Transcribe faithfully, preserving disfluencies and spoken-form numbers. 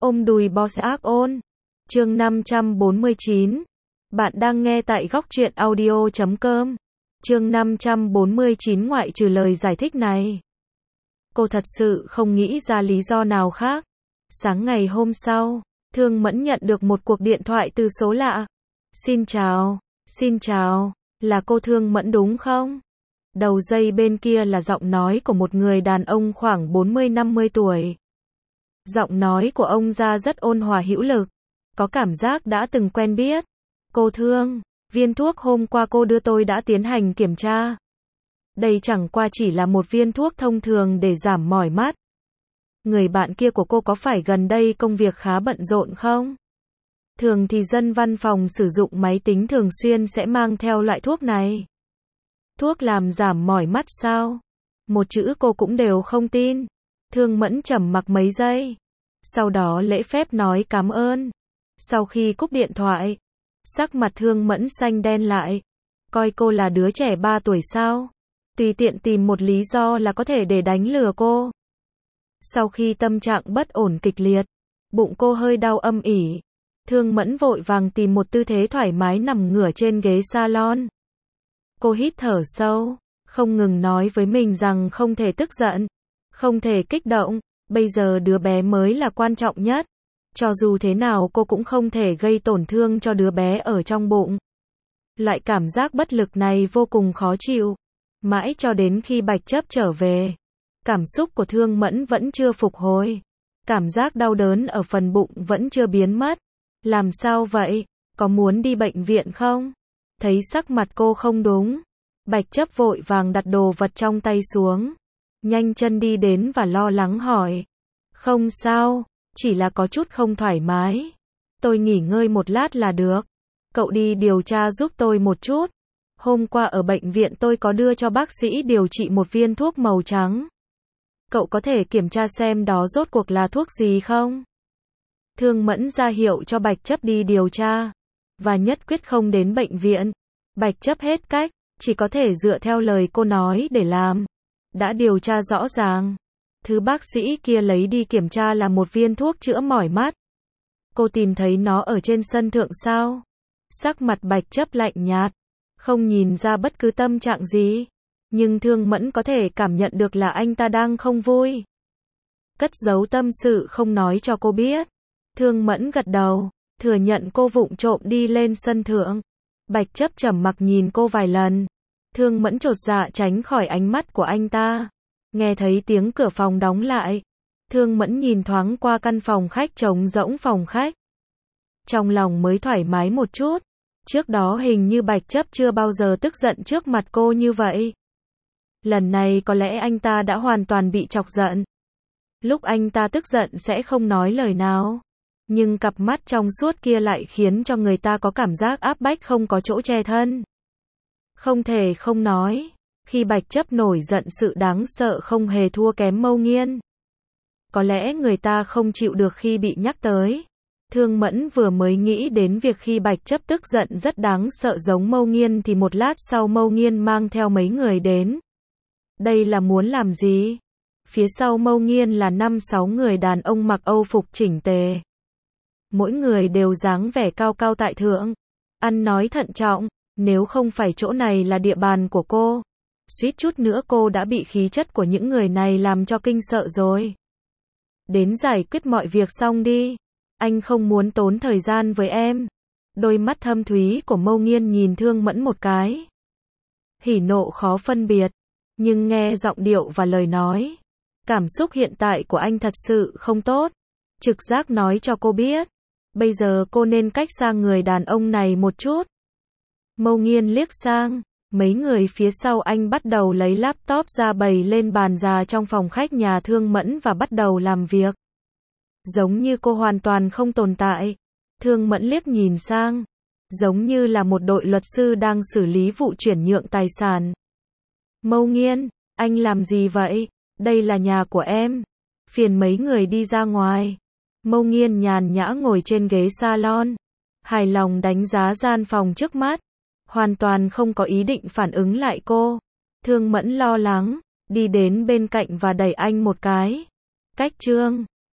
Ôm đùi boss ác ôn. Chương năm trăm bốn mươi chín. Bạn đang nghe tại góc truyện audio chấm com. Chương năm trăm bốn mươi chín. Ngoại trừ lời giải thích này, cô thật sự không nghĩ ra lý do nào khác. Sáng ngày hôm sau, Thương Mẫn nhận được một cuộc điện thoại từ số lạ. Xin chào, xin chào, là cô Thương Mẫn đúng không? Đầu dây bên kia là giọng nói của một người đàn ông khoảng bốn mươi năm mươi tuổi. Giọng nói của ông ra rất ôn hòa hữu lực, có cảm giác đã từng quen biết. Cô Thương, viên thuốc hôm qua cô đưa tôi đã tiến hành kiểm tra. Đây chẳng qua chỉ là một viên thuốc thông thường để giảm mỏi mắt. Người bạn kia của cô có phải gần đây công việc khá bận rộn không? Thường thì dân văn phòng sử dụng máy tính thường xuyên sẽ mang theo loại thuốc này. Thuốc làm giảm mỏi mắt sao? Một chữ cô cũng đều không tin. Thương Mẫn trầm mặc mấy giây, sau đó lễ phép nói cảm ơn. Sau khi cúp điện thoại, sắc mặt Thương Mẫn xanh đen lại. Coi cô là đứa trẻ ba tuổi sao? Tùy tiện tìm một lý do là có thể để đánh lừa cô. Sau khi tâm trạng bất ổn kịch liệt, bụng cô hơi đau âm ỉ, Thương Mẫn vội vàng tìm một tư thế thoải mái nằm ngửa trên ghế salon. Cô hít thở sâu, không ngừng nói với mình rằng không thể tức giận, không thể kích động, bây giờ đứa bé mới là quan trọng nhất. Cho dù thế nào cô cũng không thể gây tổn thương cho đứa bé ở trong bụng. Loại cảm giác bất lực này vô cùng khó chịu. Mãi cho đến khi Bạch Chấp trở về, cảm xúc của Thương Mẫn vẫn chưa phục hồi. Cảm giác đau đớn ở phần bụng vẫn chưa biến mất. Làm sao vậy? Có muốn đi bệnh viện không? Thấy sắc mặt cô không đúng, Bạch Chấp vội vàng đặt đồ vật trong tay xuống, nhanh chân đi đến và lo lắng hỏi. Không sao, chỉ là có chút không thoải mái. Tôi nghỉ ngơi một lát là được. Cậu đi điều tra giúp tôi một chút. Hôm qua ở bệnh viện tôi có đưa cho bác sĩ điều trị một viên thuốc màu trắng. Cậu có thể kiểm tra xem đó rốt cuộc là thuốc gì không? Thương Mẫn ra hiệu cho Bạch Chấp đi điều tra, và nhất quyết không đến bệnh viện. Bạch Chấp hết cách, chỉ có thể dựa theo lời cô nói để làm. Đã điều tra rõ ràng, thứ bác sĩ kia lấy đi kiểm tra là một viên thuốc chữa mỏi mắt. Cô tìm thấy nó ở trên sân thượng sao? Sắc mặt Bạch Chấp lạnh nhạt, không nhìn ra bất cứ tâm trạng gì. Nhưng Thương Mẫn có thể cảm nhận được là anh ta đang không vui. Cất giấu tâm sự không nói cho cô biết. Thương Mẫn gật đầu, thừa nhận cô vụng trộm đi lên sân thượng. Bạch Chấp trầm mặc nhìn cô vài lần. Thương Mẫn chột dạ tránh khỏi ánh mắt của anh ta. Nghe thấy tiếng cửa phòng đóng lại, Thương Mẫn nhìn thoáng qua căn phòng khách trống rỗng phòng khách. Trong lòng mới thoải mái một chút. Trước đó hình như Bạch Chấp chưa bao giờ tức giận trước mặt cô như vậy. Lần này có lẽ anh ta đã hoàn toàn bị chọc giận. Lúc anh ta tức giận sẽ không nói lời nào, nhưng cặp mắt trong suốt kia lại khiến cho người ta có cảm giác áp bách không có chỗ che thân. Không thể không nói, khi Bạch Chấp nổi giận sự đáng sợ không hề thua kém Mâu Nghiên. Có lẽ người ta không chịu được khi bị nhắc tới. Thương Mẫn vừa mới nghĩ đến việc khi Bạch Chấp tức giận rất đáng sợ giống Mâu Nghiên thì một lát sau Mâu Nghiên mang theo mấy người đến. Đây là muốn làm gì? Phía sau Mâu Nghiên là năm sáu người đàn ông mặc Âu phục chỉnh tề. Mỗi người đều dáng vẻ cao cao tại thượng, ăn nói thận trọng. Nếu không phải chỗ này là địa bàn của cô, suýt chút nữa cô đã bị khí chất của những người này làm cho kinh sợ rồi. Đến giải quyết mọi việc xong đi. Anh không muốn tốn thời gian với em. Đôi mắt thâm thúy của Mâu Nghiên nhìn Thương Mẫn một cái. Hỉ nộ khó phân biệt, nhưng nghe giọng điệu và lời nói, cảm xúc hiện tại của anh thật sự không tốt. Trực giác nói cho cô biết, bây giờ cô nên cách xa người đàn ông này một chút. Mâu Nghiên liếc sang, mấy người phía sau anh bắt đầu lấy laptop ra bày lên bàn già trong phòng khách nhà Thương Mẫn và bắt đầu làm việc. Giống như cô hoàn toàn không tồn tại. Thương Mẫn liếc nhìn sang, giống như là một đội luật sư đang xử lý vụ chuyển nhượng tài sản. Mâu Nghiên, anh làm gì vậy? Đây là nhà của em. Phiền mấy người đi ra ngoài. Mâu Nghiên nhàn nhã ngồi trên ghế salon, hài lòng đánh giá gian phòng trước mắt, hoàn toàn không có ý định phản ứng lại cô. Thương Mẫn lo lắng, đi đến bên cạnh và đẩy anh một cái. Cách Trương,